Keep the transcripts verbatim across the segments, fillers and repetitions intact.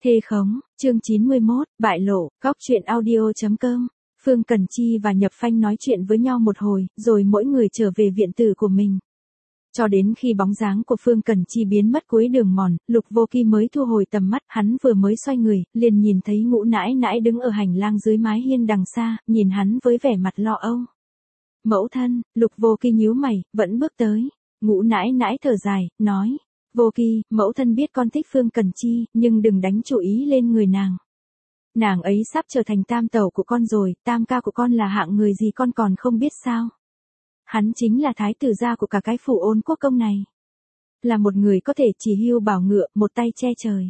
Thê khống, chương chín mươi mốt, bại lộ, góc truyện audio.com. Phương Cần Chi và Nhập Phanh nói chuyện với nhau một hồi, rồi mỗi người trở về viện tử của mình. Cho đến khi bóng dáng của Phương Cần Chi biến mất cuối đường mòn, Lục Vô Kỳ mới thu hồi tầm mắt, hắn vừa mới xoay người, liền nhìn thấy Ngũ Nãi Nãi đứng ở hành lang dưới mái hiên đằng xa, nhìn hắn với vẻ mặt lo âu. Mẫu thân, Lục Vô Kỳ nhíu mày, vẫn bước tới. Ngũ Nãi Nãi thở dài, nói: Vô Kỳ, mẫu thân biết con thích Phương Cần Chi, nhưng đừng đánh chủ ý lên người nàng. Nàng ấy sắp trở thành tam tẩu của con rồi, tam ca của con là hạng người gì con còn không biết sao. Hắn chính là thái tử gia của cả cái phủ Ôn Quốc công này. Là một người có thể chỉ hưu bảo ngựa, một tay che trời.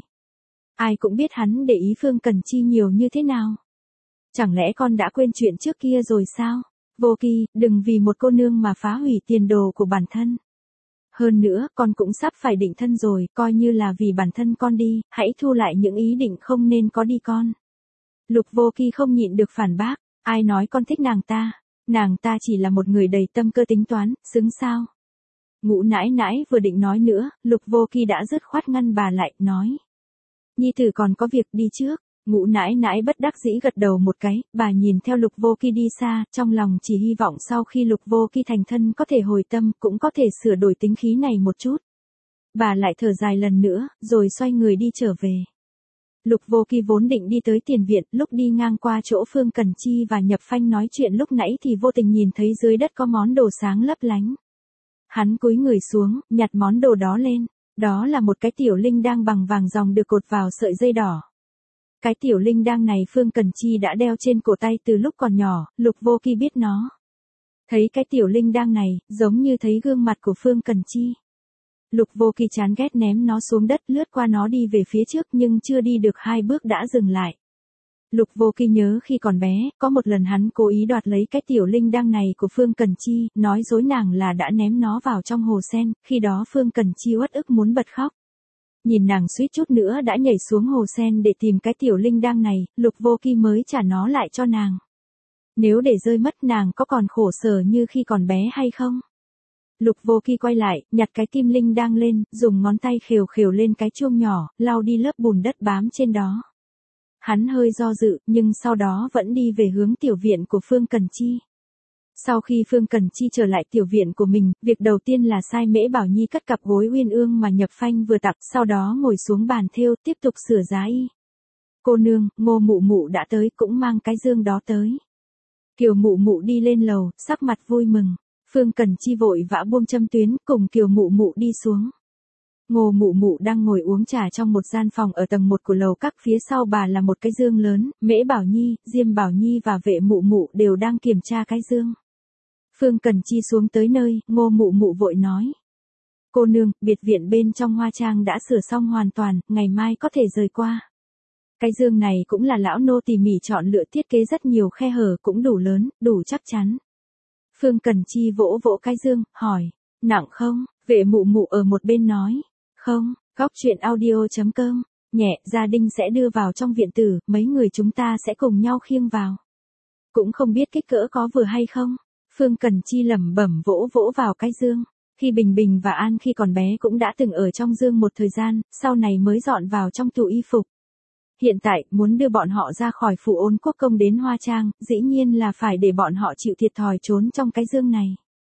Ai cũng biết hắn để ý Phương Cần Chi nhiều như thế nào. Chẳng lẽ con đã quên chuyện trước kia rồi sao? Vô Kỳ, đừng vì một cô nương mà phá hủy tiền đồ của bản thân. Hơn nữa, con cũng sắp phải định thân rồi, coi như là vì bản thân con đi, hãy thu lại những ý định không nên có đi con. Lục Vô Kỳ không nhịn được phản bác, ai nói con thích nàng ta, nàng ta chỉ là một người đầy tâm cơ tính toán, xứng sao. Ngũ Nãi Nãi vừa định nói nữa, Lục Vô Kỳ đã dứt khoát ngăn bà lại, nói: Nhi tử còn có việc đi trước. Ngũ Nãi Nãi bất đắc dĩ gật đầu một cái, bà nhìn theo Lục Vô Kỳ đi xa, trong lòng chỉ hy vọng sau khi Lục Vô Kỳ thành thân có thể hồi tâm, cũng có thể sửa đổi tính khí này một chút. Bà lại thở dài lần nữa, rồi xoay người đi trở về. Lục Vô Kỳ vốn định đi tới tiền viện, lúc đi ngang qua chỗ Phương Cần Chi và Nhập Phanh nói chuyện lúc nãy thì vô tình nhìn thấy dưới đất có món đồ sáng lấp lánh. Hắn cúi người xuống, nhặt món đồ đó lên, đó là một cái tiểu linh đang bằng vàng ròng được cột vào sợi dây đỏ. Cái tiểu linh đăng này Phương Cần Chi đã đeo trên cổ tay từ lúc còn nhỏ, Lục Vô Kỳ biết nó. Thấy cái tiểu linh đăng này, giống như thấy gương mặt của Phương Cần Chi. Lục Vô Kỳ chán ghét ném nó xuống đất, lướt qua nó đi về phía trước nhưng chưa đi được hai bước đã dừng lại. Lục Vô Kỳ nhớ khi còn bé, có một lần hắn cố ý đoạt lấy cái tiểu linh đăng này của Phương Cần Chi, nói dối nàng là đã ném nó vào trong hồ sen, khi đó Phương Cần Chi uất ức muốn bật khóc. Nhìn nàng suýt chút nữa đã nhảy xuống hồ sen để tìm cái tiểu linh đăng này, Lục Vô Kỳ mới trả nó lại cho nàng. Nếu để rơi mất nàng có còn khổ sở như khi còn bé hay không? Lục Vô Kỳ quay lại, nhặt cái kim linh đăng lên, dùng ngón tay khều khều lên cái chuông nhỏ, lau đi lớp bùn đất bám trên đó. Hắn hơi do dự, nhưng sau đó vẫn đi về hướng tiểu viện của Phương Cần Chi. Sau khi Phương Cần Chi trở lại tiểu viện của mình, việc đầu tiên là sai Mễ Bảo Nhi cất cặp gối uyên ương mà Nhập Phanh vừa tặng, sau đó ngồi xuống bàn thêu tiếp tục sửa giá y. Cô nương, Ngô mụ mụ đã tới, cũng mang cái dương đó tới. Kiều mụ mụ đi lên lầu, sắc mặt vui mừng. Phương Cần Chi vội vã buông châm tuyến, cùng Kiều mụ mụ đi xuống. Ngô mụ mụ đang ngồi uống trà trong một gian phòng ở tầng một của lầu các, phía sau bà là một cái dương lớn, Mễ Bảo Nhi, Diêm Bảo Nhi và Vệ mụ mụ đều đang kiểm tra cái dương. Phương Cần Chi xuống tới nơi, Ngô mụ mụ vội nói: Cô nương, biệt viện bên trong Hoa Trang đã sửa xong hoàn toàn, ngày mai có thể rời qua. Cái dương này cũng là lão nô tỉ mỉ chọn lựa, thiết kế rất nhiều khe hở, cũng đủ lớn, đủ chắc chắn. Phương Cần Chi vỗ vỗ cái dương, hỏi: Nặng không? Vệ mụ mụ ở một bên nói: Không. Góc truyện audio.com. Nhẹ, gia đình sẽ đưa vào trong viện tử, mấy người chúng ta sẽ cùng nhau khiêng vào. Cũng không biết kích cỡ có vừa hay không? Phương Cần Chi lẩm bẩm vỗ vỗ vào cái dương. Khi Bình Bình và An khi còn bé cũng đã từng ở trong dương một thời gian, sau này mới dọn vào trong tủ y phục. Hiện tại, muốn đưa bọn họ ra khỏi phủ Ôn Quốc công đến Hoa Trang, dĩ nhiên là phải để bọn họ chịu thiệt thòi trốn trong cái dương này.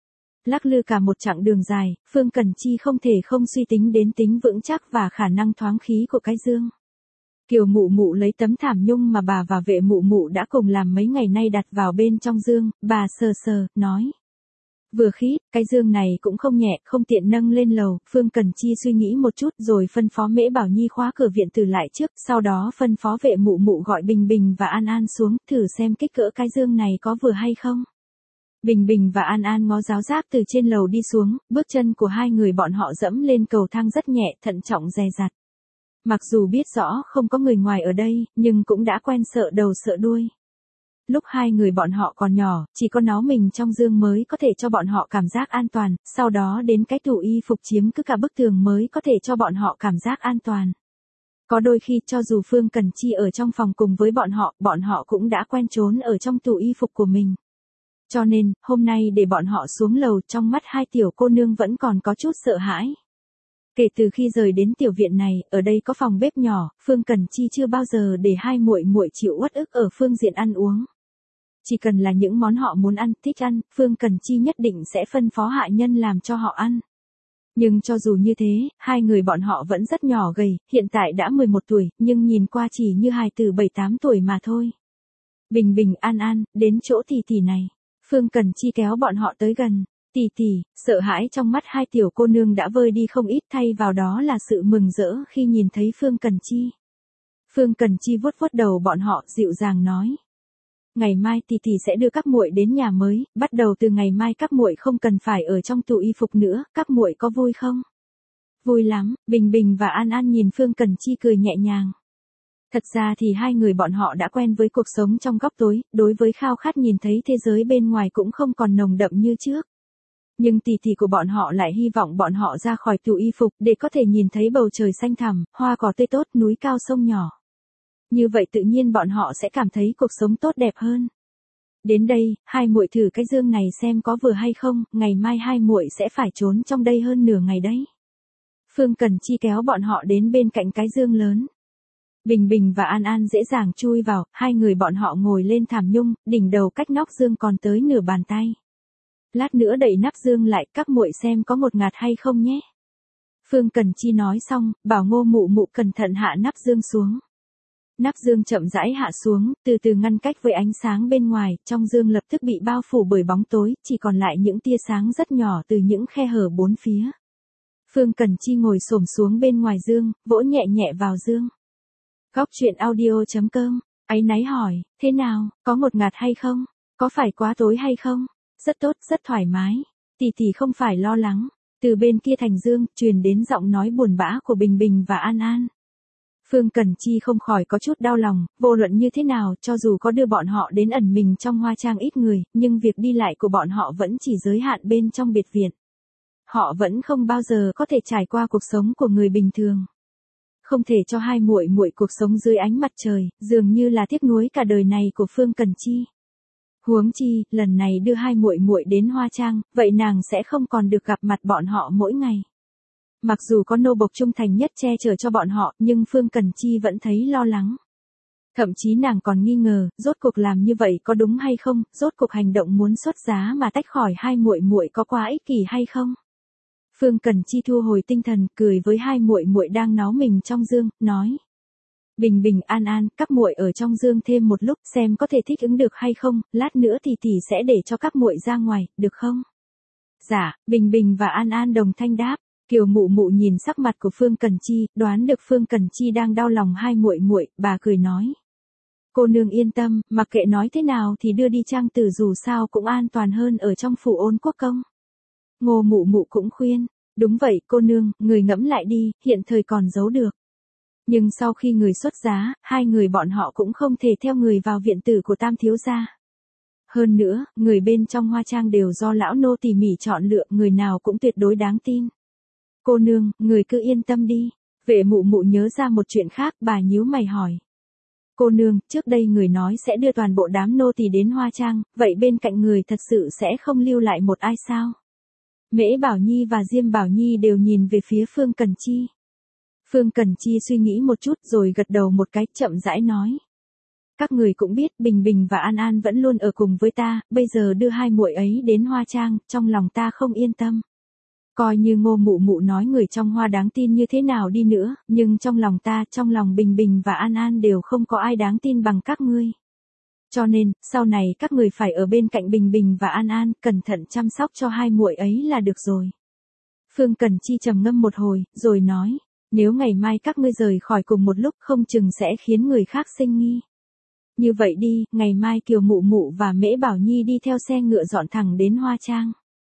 Lắc lư cả một chặng đường dài, Phương Cần Chi không thể không suy tính đến tính vững chắc và khả năng thoáng khí của cái dương. Kiều mụ mụ lấy tấm thảm nhung mà bà và Vệ mụ mụ đã cùng làm mấy ngày nay đặt vào bên trong dương, bà sờ sờ, nói: Vừa khít, cái dương này cũng không nhẹ, không tiện nâng lên lầu. Phương Cần Chi suy nghĩ một chút rồi phân phó Mễ Bảo Nhi khóa cửa viện tử lại trước, sau đó phân phó Vệ mụ mụ gọi Bình Bình và An An xuống, thử xem kích cỡ cái dương này có vừa hay không. Bình Bình và An An ngó giáo giác từ trên lầu đi xuống, bước chân của hai người bọn họ dẫm lên cầu thang rất nhẹ, thận trọng dè dặt. Mặc dù biết rõ không có người ngoài ở đây, nhưng cũng đã quen sợ đầu sợ đuôi. Lúc hai người bọn họ còn nhỏ, chỉ có nó mình trong dương mới có thể cho bọn họ cảm giác an toàn, sau đó đến cái tủ y phục chiếm cứ cả bức tường mới có thể cho bọn họ cảm giác an toàn. Có đôi khi cho dù Phương Cần Chi ở trong phòng cùng với bọn họ, bọn họ cũng đã quen trốn ở trong tủ y phục của mình. Cho nên, hôm nay để bọn họ xuống lầu, trong mắt hai tiểu cô nương vẫn còn có chút sợ hãi. Kể từ khi rời đến tiểu viện này, ở đây có phòng bếp nhỏ, Phương Cần Chi chưa bao giờ để hai muội muội chịu uất ức ở phương diện ăn uống. Chỉ cần là những món họ muốn ăn, thích ăn, Phương Cần Chi nhất định sẽ phân phó hạ nhân làm cho họ ăn. Nhưng cho dù như thế, hai người bọn họ vẫn rất nhỏ gầy, hiện tại đã mười một tuổi, nhưng nhìn qua chỉ như hài tử bảy tám tuổi mà thôi. Bình bình an an, đến chỗ tỷ tỷ này. Phương Cần Chi kéo bọn họ tới gần. Tỷ tỷ, sợ hãi trong mắt hai tiểu cô nương đã vơi đi không ít, thay vào đó là sự mừng rỡ khi nhìn thấy Phương Cần Chi. Phương Cần Chi vuốt vuốt đầu bọn họ, dịu dàng nói. Ngày mai tỷ tỷ sẽ đưa các muội đến nhà mới, bắt đầu từ ngày mai các muội không cần phải ở trong tủ y phục nữa, các muội có vui không? Vui lắm, Bình Bình và An An nhìn Phương Cần Chi cười nhẹ nhàng. Thật ra thì hai người bọn họ đã quen với cuộc sống trong góc tối, đối với khao khát nhìn thấy thế giới bên ngoài cũng không còn nồng đậm như trước. Nhưng tỷ tỷ của bọn họ lại hy vọng bọn họ ra khỏi tủ y phục để có thể nhìn thấy bầu trời xanh thẳm, hoa cỏ tươi tốt, núi cao sông nhỏ. Như vậy tự nhiên bọn họ sẽ cảm thấy cuộc sống tốt đẹp hơn. Đến đây, hai muội thử cái giường này xem có vừa hay không, ngày mai hai muội sẽ phải trốn trong đây hơn nửa ngày đấy. Phương Cần Chi kéo bọn họ đến bên cạnh cái giường lớn. Bình Bình và An An dễ dàng chui vào, hai người bọn họ ngồi lên thảm nhung, đỉnh đầu cách nóc giường còn tới nửa bàn tay. Lát nữa đậy nắp giường lại, các muội xem có một ngạt hay không nhé. Phương Cần Chi nói xong, bảo Ngô Mụ Mụ cẩn thận hạ nắp giường xuống. Nắp giường chậm rãi hạ xuống, từ từ ngăn cách với ánh sáng bên ngoài, trong giường lập tức bị bao phủ bởi bóng tối, chỉ còn lại những tia sáng rất nhỏ từ những khe hở bốn phía. Phương Cần Chi ngồi xổm xuống bên ngoài giường, vỗ nhẹ nhẹ vào giường. Góc truyện audio chấm com, áy náy hỏi, thế nào, có một ngạt hay không? Có phải quá tối hay không? Rất tốt, rất thoải mái. Tỷ tỷ không phải lo lắng. Từ bên kia thành giường, truyền đến giọng nói buồn bã của Bình Bình và An An. Phương Cần Chi không khỏi có chút đau lòng, vô luận như thế nào, cho dù có đưa bọn họ đến ẩn mình trong hoa trang ít người, nhưng việc đi lại của bọn họ vẫn chỉ giới hạn bên trong biệt viện. Họ vẫn không bao giờ có thể trải qua cuộc sống của người bình thường. Không thể cho hai muội muội cuộc sống dưới ánh mặt trời, dường như là tiếc nuối cả đời này của Phương Cần Chi. Huống chi, lần này đưa hai muội muội đến hoa trang, vậy nàng sẽ không còn được gặp mặt bọn họ mỗi ngày. Mặc dù có nô bộc trung thành nhất che chở cho bọn họ, nhưng Phương Cần Chi vẫn thấy lo lắng. Thậm chí nàng còn nghi ngờ, rốt cuộc làm như vậy có đúng hay không, rốt cuộc hành động muốn xuất giá mà tách khỏi hai muội muội có quá ích kỷ hay không. Phương Cần Chi thu hồi tinh thần, cười với hai muội muội đang náu mình trong giường, nói: Bình Bình An An, các muội ở trong giường thêm một lúc, xem có thể thích ứng được hay không, lát nữa tỷ tỷ sẽ để cho các muội ra ngoài, được không? Dạ, Bình Bình và An An đồng thanh đáp. Kiều Mụ Mụ nhìn sắc mặt của Phương Cần Chi, đoán được Phương Cần Chi đang đau lòng hai muội muội, bà cười nói: Cô nương yên tâm, mặc kệ nói thế nào thì đưa đi trang tử dù sao cũng an toàn hơn ở trong phủ Ôn Quốc Công. Ngô Mụ Mụ cũng khuyên: Đúng vậy cô nương, người ngẫm lại đi, hiện thời còn giấu được. Nhưng sau khi người xuất giá, hai người bọn họ cũng không thể theo người vào viện tử của Tam thiếu gia. Hơn nữa, người bên trong hoa trang đều do lão nô tỉ mỉ chọn lựa, người nào cũng tuyệt đối đáng tin. Cô nương, người cứ yên tâm đi. Vệ Mụ Mụ nhớ ra một chuyện khác, bà nhíu mày hỏi: Cô nương, trước đây người nói sẽ đưa toàn bộ đám nô tỳ đến hoa trang, vậy bên cạnh người thật sự sẽ không lưu lại một ai sao? Mễ Bảo Nhi và Diêm Bảo Nhi đều nhìn về phía Phương Cần Chi. Phương Cần Chi suy nghĩ một chút rồi gật đầu một cái, chậm rãi nói: Các người cũng biết Bình Bình và An An vẫn luôn ở cùng với ta, bây giờ đưa hai muội ấy đến hoa trang, trong lòng ta không yên tâm. Coi như Ngô Mụ Mụ nói người trong hoa đáng tin như thế nào đi nữa, nhưng trong lòng ta, trong lòng Bình Bình và An An đều không có ai đáng tin bằng các ngươi. Cho nên, sau này các người phải ở bên cạnh Bình Bình và An An, cẩn thận chăm sóc cho hai muội ấy là được rồi. Phương Cần Chi trầm ngâm một hồi, rồi nói: Nếu ngày mai các ngươi rời khỏi cùng một lúc không chừng sẽ khiến người khác sinh nghi. Như vậy đi, ngày mai Kiều Mụ Mụ và Mễ Bảo Nhi đi theo xe ngựa dọn thẳng đến hoa trang.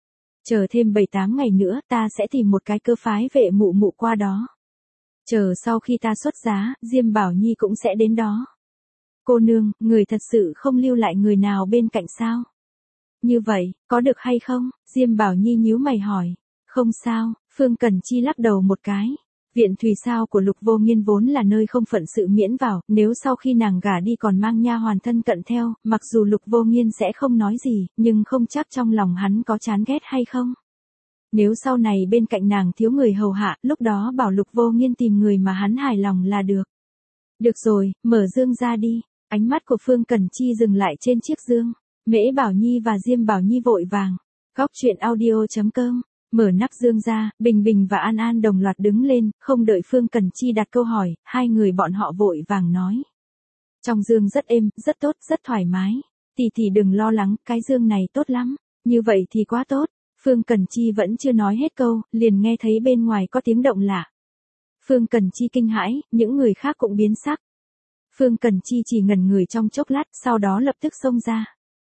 Chờ thêm bảy tám ngày nữa ta sẽ tìm một cái cơ phái Vệ Mụ Mụ qua đó. Chờ sau khi ta xuất giá, Diêm Bảo Nhi cũng sẽ đến đó. Cô nương, người thật sự không lưu lại người nào bên cạnh sao? Như vậy, có được hay không? Diêm Bảo Nhi nhíu mày hỏi. Không sao, Phương Cần Chi lắc đầu một cái. Viện Thùy Sao của Lục Vô Nghiên vốn là nơi không phận sự miễn vào, nếu sau khi nàng gả đi còn mang nha hoàn thân cận theo, mặc dù Lục Vô Nghiên sẽ không nói gì, nhưng không chắc trong lòng hắn có chán ghét hay không. Nếu sau này bên cạnh nàng thiếu người hầu hạ, lúc đó bảo Lục Vô Nghiên tìm người mà hắn hài lòng là được. Được rồi, mở dương ra đi. Ánh mắt của Phương Cẩn Chi dừng lại trên chiếc dương. Mễ Bảo Nhi và Diêm Bảo Nhi vội vàng. Góc truyện audio chấm com. Mở nắp dương ra, Bình Bình và An An đồng loạt đứng lên, không đợi Phương Cẩn Chi đặt câu hỏi, hai người bọn họ vội vàng nói. Trong dương rất êm, rất tốt, rất thoải mái. Tỷ tỷ đừng lo lắng, cái dương này tốt lắm. Như vậy thì quá tốt. Phương Cẩn Chi vẫn chưa nói hết câu, liền nghe thấy bên ngoài có tiếng động lạ. Phương Cẩn Chi kinh hãi, những người khác cũng biến sắc. Phương Cẩn Chi chỉ ngẩn người trong chốc lát, sau đó lập tức xông ra.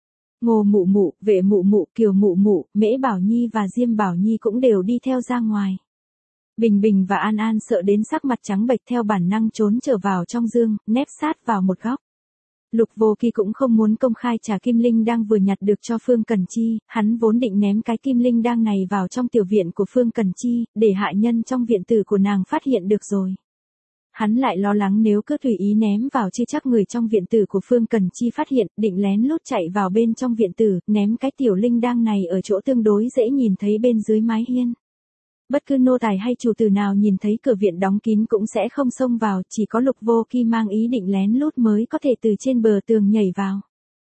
Ngô Mụ Mụ, Vệ Mụ Mụ, Kiều Mụ Mụ, Mễ Bảo Nhi và Diêm Bảo Nhi cũng đều đi theo ra ngoài. Bình Bình và An An sợ đến sắc mặt trắng bệch theo bản năng trốn trở vào trong dương, nép sát vào một góc. Lục Vô Kỳ cũng không muốn công khai trả kim linh đăng vừa nhặt được cho Phương Cẩn Chi, hắn vốn định ném cái kim linh đăng này vào trong tiểu viện của Phương Cẩn Chi, để hạ nhân trong viện tử của nàng phát hiện được rồi. Hắn lại lo lắng nếu cứ tùy ý ném vào chưa chắc người trong viện tử của Phương Cẩn Chi phát hiện, định lén lút chạy vào bên trong viện tử, ném cái tiểu linh đăng này ở chỗ tương đối dễ nhìn thấy bên dưới mái hiên. Bất cứ nô tài hay chủ tử nào nhìn thấy cửa viện đóng kín cũng sẽ không xông vào, chỉ có Lục Vô Kỳ mang ý định lén lút mới có thể từ trên bờ tường nhảy vào.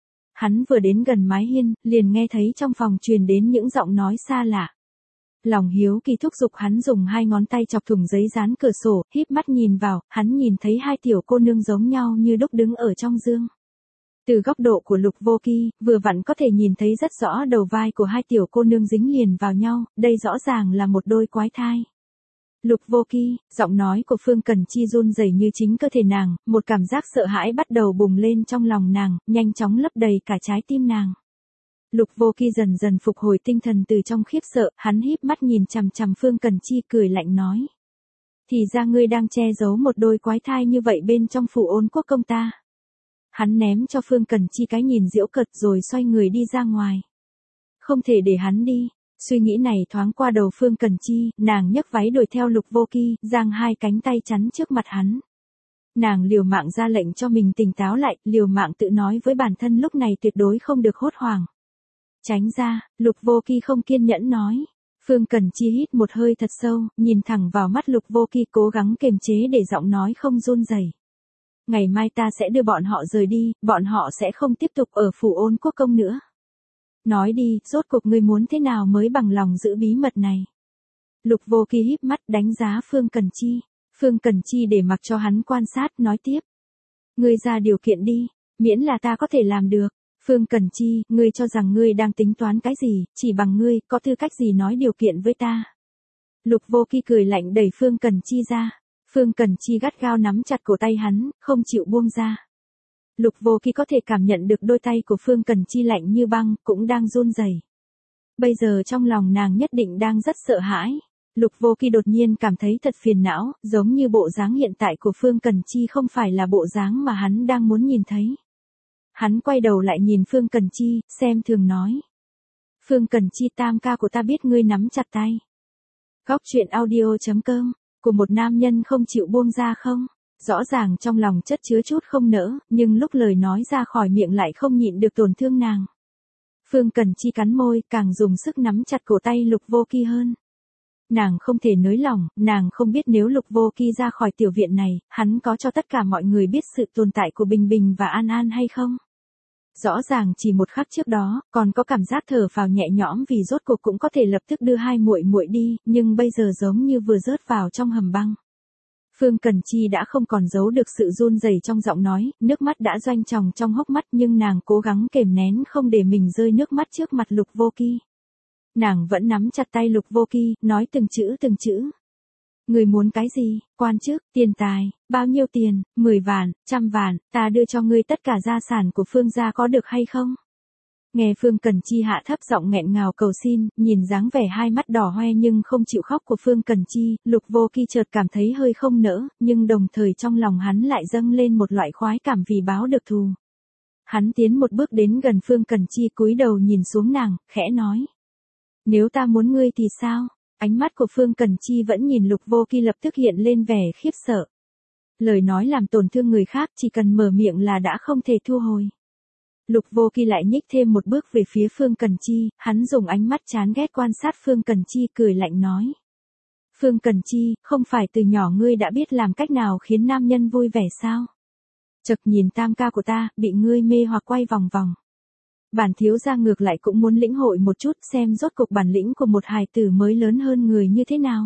Hắn vừa đến gần mái hiên, liền nghe thấy trong phòng truyền đến những giọng nói xa lạ. Lòng hiếu kỳ thúc giục hắn dùng hai ngón tay chọc thủng giấy dán cửa sổ, híp mắt nhìn vào, hắn nhìn thấy hai tiểu cô nương giống nhau như đúc đứng ở trong dương. Từ góc độ của Lục Vô Kỳ, vừa vặn có thể nhìn thấy rất rõ đầu vai của hai tiểu cô nương dính liền vào nhau, đây rõ ràng là một đôi quái thai. Lục Vô Kỳ, giọng nói của Phương Cẩn Chi run rẩy như chính cơ thể nàng, một cảm giác sợ hãi bắt đầu bùng lên trong lòng nàng, nhanh chóng lấp đầy cả trái tim nàng. Lục Vô Kỳ dần dần phục hồi tinh thần từ trong khiếp sợ, hắn híp mắt nhìn chằm chằm Phương Cẩn Chi cười lạnh nói. Thì ra ngươi đang che giấu một đôi quái thai như vậy bên trong phủ Ôn Quốc công ta. Hắn ném cho Phương Cẩn Chi cái nhìn giễu cợt rồi xoay người đi ra ngoài. Không thể để hắn đi, suy nghĩ này thoáng qua đầu Phương Cẩn Chi, nàng nhấc váy đuổi theo Lục Vô Kỳ, giang hai cánh tay chắn trước mặt hắn. Nàng liều mạng ra lệnh cho mình tỉnh táo lại, liều mạng tự nói với bản thân lúc này tuyệt đối không được hốt hoảng. Tránh ra, Lục Vô Kỳ không kiên nhẫn nói. Phương Cẩn Chi hít một hơi thật sâu, nhìn thẳng vào mắt Lục Vô Kỳ cố gắng kiềm chế để giọng nói không run rẩy. Ngày mai ta sẽ đưa bọn họ rời đi, bọn họ sẽ không tiếp tục ở phủ Ôn Quốc công nữa. Nói đi, rốt cuộc ngươi muốn thế nào mới bằng lòng giữ bí mật này. Lục Vô Kỳ híp mắt đánh giá Phương Cẩn Chi. Phương Cẩn Chi để mặc cho hắn quan sát, nói tiếp. Ngươi ra điều kiện đi, miễn là ta có thể làm được. Phương Cẩn Chi, ngươi cho rằng ngươi đang tính toán cái gì, chỉ bằng ngươi, có tư cách gì nói điều kiện với ta. Lục Vô Kỳ cười lạnh đẩy Phương Cẩn Chi ra. Phương Cẩn Chi gắt gao nắm chặt cổ tay hắn, không chịu buông ra. Lục Vô Kỳ có thể cảm nhận được đôi tay của Phương Cẩn Chi lạnh như băng, cũng đang run rẩy. Bây giờ trong lòng nàng nhất định đang rất sợ hãi. Lục Vô Kỳ đột nhiên cảm thấy thật phiền não, giống như bộ dáng hiện tại của Phương Cẩn Chi không phải là bộ dáng mà hắn đang muốn nhìn thấy. Hắn quay đầu lại nhìn Phương Cẩn Chi, xem thường nói. Phương Cẩn Chi, tam ca của ta biết ngươi nắm chặt tay. Góc truyện audio chấm com. Của một nam nhân không chịu buông ra không? Rõ ràng trong lòng chất chứa chút không nỡ, nhưng lúc lời nói ra khỏi miệng lại không nhịn được tổn thương nàng. Phương Cẩn Chi cắn môi, càng dùng sức nắm chặt cổ tay Lục Vô Kỳ hơn. Nàng không thể nới lỏng, nàng không biết nếu Lục Vô Kỳ ra khỏi tiểu viện này, hắn có cho tất cả mọi người biết sự tồn tại của Bình Bình và An An hay không? Rõ ràng chỉ một khắc trước đó, còn có cảm giác thở phào nhẹ nhõm vì rốt cuộc cũng có thể lập tức đưa hai muội muội đi, nhưng bây giờ giống như vừa rớt vào trong hầm băng. Phương Cẩn Chi đã không còn giấu được sự run rẩy trong giọng nói, nước mắt đã doanh tròng trong hốc mắt nhưng nàng cố gắng kềm nén không để mình rơi nước mắt trước mặt Lục Vô Kỳ. Nàng vẫn nắm chặt tay Lục Vô Kỳ, nói từng chữ từng chữ. Người muốn cái gì, quan chức, tiền tài, bao nhiêu tiền, mười vạn, trăm vạn, ta đưa cho ngươi tất cả gia sản của Phương gia có được hay không? Nghe Phương Cẩn Chi hạ thấp giọng nghẹn ngào cầu xin, nhìn dáng vẻ hai mắt đỏ hoe nhưng không chịu khóc của Phương Cẩn Chi, Lục Vô Kỳ chợt cảm thấy hơi không nỡ, nhưng đồng thời trong lòng hắn lại dâng lên một loại khoái cảm vì báo được thù. Hắn tiến một bước đến gần Phương Cẩn Chi cúi đầu nhìn xuống nàng, khẽ nói. Nếu ta muốn ngươi thì sao? Ánh mắt của Phương Cẩn Chi vẫn nhìn Lục Vô Kỳ lập tức hiện lên vẻ khiếp sợ. Lời nói làm tổn thương người khác chỉ cần mở miệng là đã không thể thu hồi. Lục Vô Kỳ lại nhích thêm một bước về phía Phương Cần Chi, hắn dùng ánh mắt chán ghét quan sát Phương Cần Chi cười lạnh nói. Phương Cần Chi, không phải từ nhỏ ngươi đã biết làm cách nào khiến nam nhân vui vẻ sao? Chợt nhìn tam ca của ta, bị ngươi mê hoặc quay vòng vòng. Bản thiếu gia ngược lại cũng muốn lĩnh hội một chút xem rốt cuộc bản lĩnh của một hài tử mới lớn hơn người như thế nào.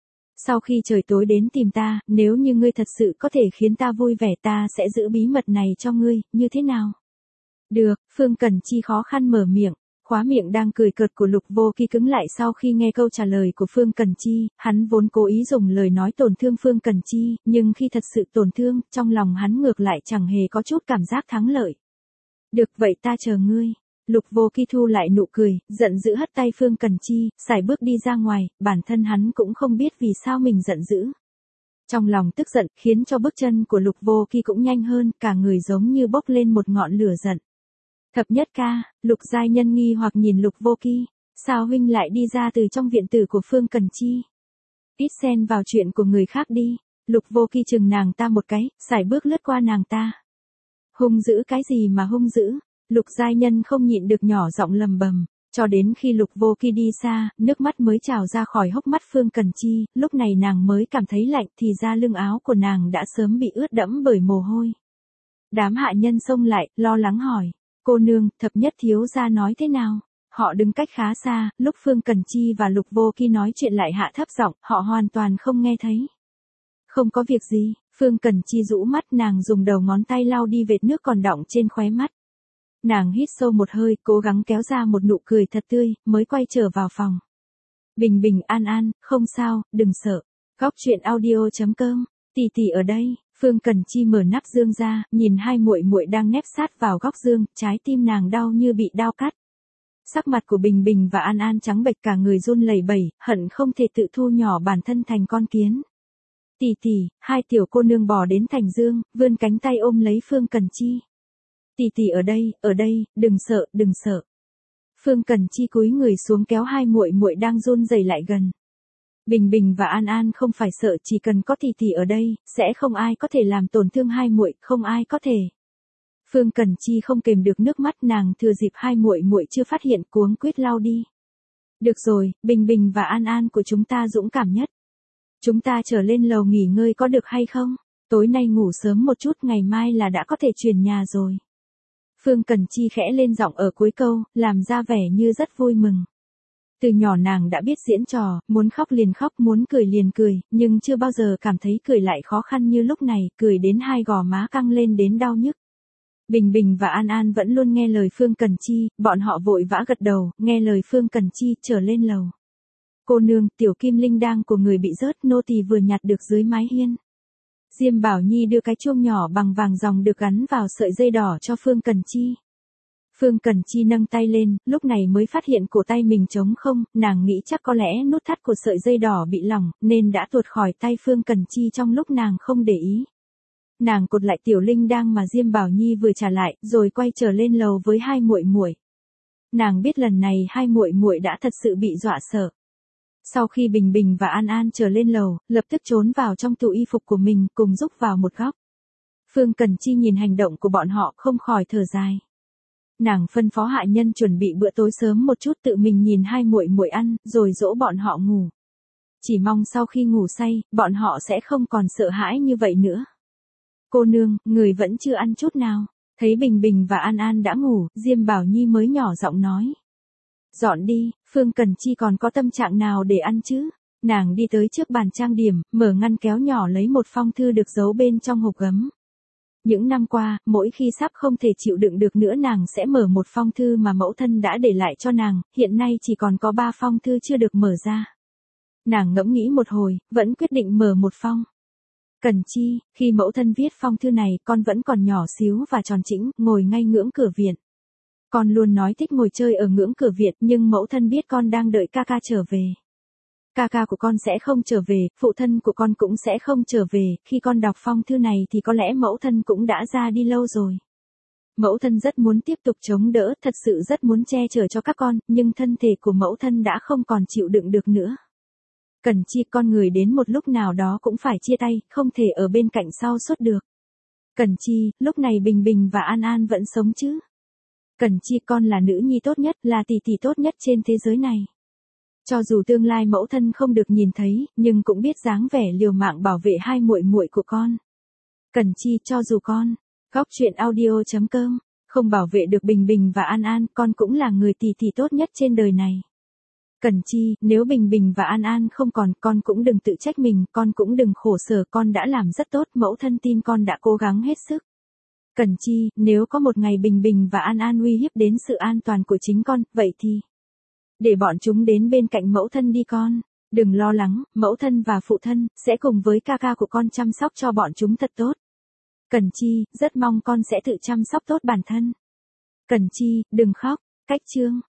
Sau khi trời tối đến tìm ta, nếu như ngươi thật sự có thể khiến ta vui vẻ ta sẽ giữ bí mật này cho ngươi, như thế nào? Được, Phương Cần Chi khó khăn mở miệng, khóa miệng đang cười cợt của Lục Vô Kỳ cứng lại sau khi nghe câu trả lời của Phương Cần Chi, hắn vốn cố ý dùng lời nói tổn thương Phương Cần Chi, nhưng khi thật sự tổn thương, trong lòng hắn ngược lại chẳng hề có chút cảm giác thắng lợi. Được vậy ta chờ ngươi. Lục Vô Kỳ thu lại nụ cười, giận dữ hất tay Phương Cần Chi, sải bước đi ra ngoài, bản thân hắn cũng không biết vì sao mình giận dữ. Trong lòng tức giận, khiến cho bước chân của Lục Vô Kỳ cũng nhanh hơn, cả người giống như bốc lên một ngọn lửa giận. Thập nhất ca, Lục Giai Nhân nghi hoặc nhìn Lục Vô Kỳ, sao huynh lại đi ra từ trong viện tử của Phương Cần Chi? Ít xen vào chuyện của người khác đi. Lục Vô Kỳ chừng nàng ta một cái, sải bước lướt qua nàng ta. Hung dữ cái gì mà hung dữ? Lục Giai Nhân không nhịn được nhỏ giọng lầm bầm, cho đến khi Lục Vô Kỳ đi xa, nước mắt mới trào ra khỏi hốc mắt Phương Cần Chi, lúc này nàng mới cảm thấy lạnh thì ra lưng áo của nàng đã sớm bị ướt đẫm bởi mồ hôi. Đám hạ nhân xông lại, lo lắng hỏi, cô nương, thập nhất thiếu gia nói thế nào? Họ đứng cách khá xa, lúc Phương Cần Chi và Lục Vô Kỳ nói chuyện lại hạ thấp giọng, họ hoàn toàn không nghe thấy. Không có việc gì, Phương Cần Chi rũ mắt nàng dùng đầu ngón tay lau đi vệt nước còn đọng trên khóe mắt. Nàng hít sâu một hơi, cố gắng kéo ra một nụ cười thật tươi, mới quay trở vào phòng. Bình bình an an, không sao, đừng sợ. Góc truyện audio chấm com, tỷ tỷ ở đây. Phương Cần Chi mở nắp dương ra, nhìn hai muội muội đang nép sát vào góc dương, trái tim nàng đau như bị đao cắt. Sắc mặt của Bình Bình và An An trắng bệch cả người run lẩy bẩy, hận không thể tự thu nhỏ bản thân thành con kiến. Tỷ tỷ, hai tiểu cô nương bò đến thành dương, vươn cánh tay ôm lấy Phương Cần Chi. Tỷ tỷ ở đây, ở đây, đừng sợ, đừng sợ. Phương Cần Chi cúi người xuống kéo hai muội muội đang run rẩy lại gần. Bình Bình và An An không phải sợ, chỉ cần có tỷ tỷ ở đây, sẽ không ai có thể làm tổn thương hai muội, không ai có thể. Phương Cần Chi không kềm được nước mắt, nàng thừa dịp hai muội muội chưa phát hiện cuống quýt lau đi. Được rồi, Bình Bình và An An của chúng ta dũng cảm nhất. Chúng ta trở lên lầu nghỉ ngơi có được hay không? Tối nay ngủ sớm một chút, ngày mai là đã có thể chuyển nhà rồi. Phương Cần Chi khẽ lên giọng ở cuối câu, làm ra vẻ như rất vui mừng. Từ nhỏ nàng đã biết diễn trò, muốn khóc liền khóc, muốn cười liền cười, nhưng chưa bao giờ cảm thấy cười lại khó khăn như lúc này, cười đến hai gò má căng lên đến đau nhức. Bình Bình và An An vẫn luôn nghe lời Phương Cần Chi, bọn họ vội vã gật đầu, nghe lời Phương Cần Chi, trở lên lầu. Cô nương, tiểu kim linh đang của người bị rớt, nô tỳ vừa nhặt được dưới mái hiên. Diêm Bảo Nhi đưa cái chuông nhỏ bằng vàng ròng được gắn vào sợi dây đỏ cho Phương Cần Chi. Phương Cần Chi nâng tay lên, lúc này mới phát hiện cổ tay mình trống không, nàng nghĩ chắc có lẽ nút thắt của sợi dây đỏ bị lỏng, nên đã tuột khỏi tay Phương Cần Chi trong lúc nàng không để ý. Nàng cột lại tiểu linh đang mà Diêm Bảo Nhi vừa trả lại, rồi quay trở lên lầu với hai muội muội. Nàng biết lần này hai muội muội đã thật sự bị dọa sợ. Sau khi Bình Bình và An An trở lên lầu, lập tức trốn vào trong tủ y phục của mình, cùng rúc vào một góc. Phương Cần Chi nhìn hành động của bọn họ không khỏi thở dài. Nàng phân phó hạ nhân chuẩn bị bữa tối sớm một chút, tự mình nhìn hai muội muội ăn, rồi dỗ bọn họ ngủ. Chỉ mong sau khi ngủ say, bọn họ sẽ không còn sợ hãi như vậy nữa. Cô nương, người vẫn chưa ăn chút nào. Thấy Bình Bình và An An đã ngủ, Diêm Bảo Nhi mới nhỏ giọng nói. Dọn đi, Phương Cần Chi còn có tâm trạng nào để ăn chứ? Nàng đi tới trước bàn trang điểm, mở ngăn kéo nhỏ lấy một phong thư được giấu bên trong hộp gấm. Những năm qua, mỗi khi sắp không thể chịu đựng được nữa nàng sẽ mở một phong thư mà mẫu thân đã để lại cho nàng, hiện nay chỉ còn có ba phong thư chưa được mở ra. Nàng ngẫm nghĩ một hồi, vẫn quyết định mở một phong. Cần Chi, khi mẫu thân viết phong thư này, con vẫn còn nhỏ xíu và tròn trĩnh, ngồi ngay ngưỡng cửa viện. Con luôn nói thích ngồi chơi ở ngưỡng cửa viện, nhưng mẫu thân biết con đang đợi ca ca trở về. Ca ca của con sẽ không trở về, phụ thân của con cũng sẽ không trở về, khi con đọc phong thư này thì có lẽ mẫu thân cũng đã ra đi lâu rồi. Mẫu thân rất muốn tiếp tục chống đỡ, thật sự rất muốn che chở cho các con, nhưng thân thể của mẫu thân đã không còn chịu đựng được nữa. Cần Chi, con người đến một lúc nào đó cũng phải chia tay, không thể ở bên cạnh sau suốt được. Cần Chi, lúc này Bình Bình và An An vẫn sống chứ? Cẩn Chi, con là nữ nhi tốt nhất, là tỷ tỷ tốt nhất trên thế giới này. Cho dù tương lai mẫu thân không được nhìn thấy, nhưng cũng biết dáng vẻ liều mạng bảo vệ hai muội muội của con. Cẩn Chi, cho dù con, góc truyện audio chấm com, không bảo vệ được Bình Bình và An An, con cũng là người tỷ tỷ tốt nhất trên đời này. Cẩn Chi, nếu Bình Bình và An An không còn, con cũng đừng tự trách mình, con cũng đừng khổ sở, con đã làm rất tốt, mẫu thân tin con đã cố gắng hết sức. Cẩn Chi, nếu có một ngày Bình Bình và An An uy hiếp đến sự an toàn của chính con, vậy thì để bọn chúng đến bên cạnh mẫu thân đi con. Đừng lo lắng, mẫu thân và phụ thân sẽ cùng với ca ca của con chăm sóc cho bọn chúng thật tốt. Cẩn Chi, rất mong con sẽ tự chăm sóc tốt bản thân. Cẩn Chi, đừng khóc. Cách chương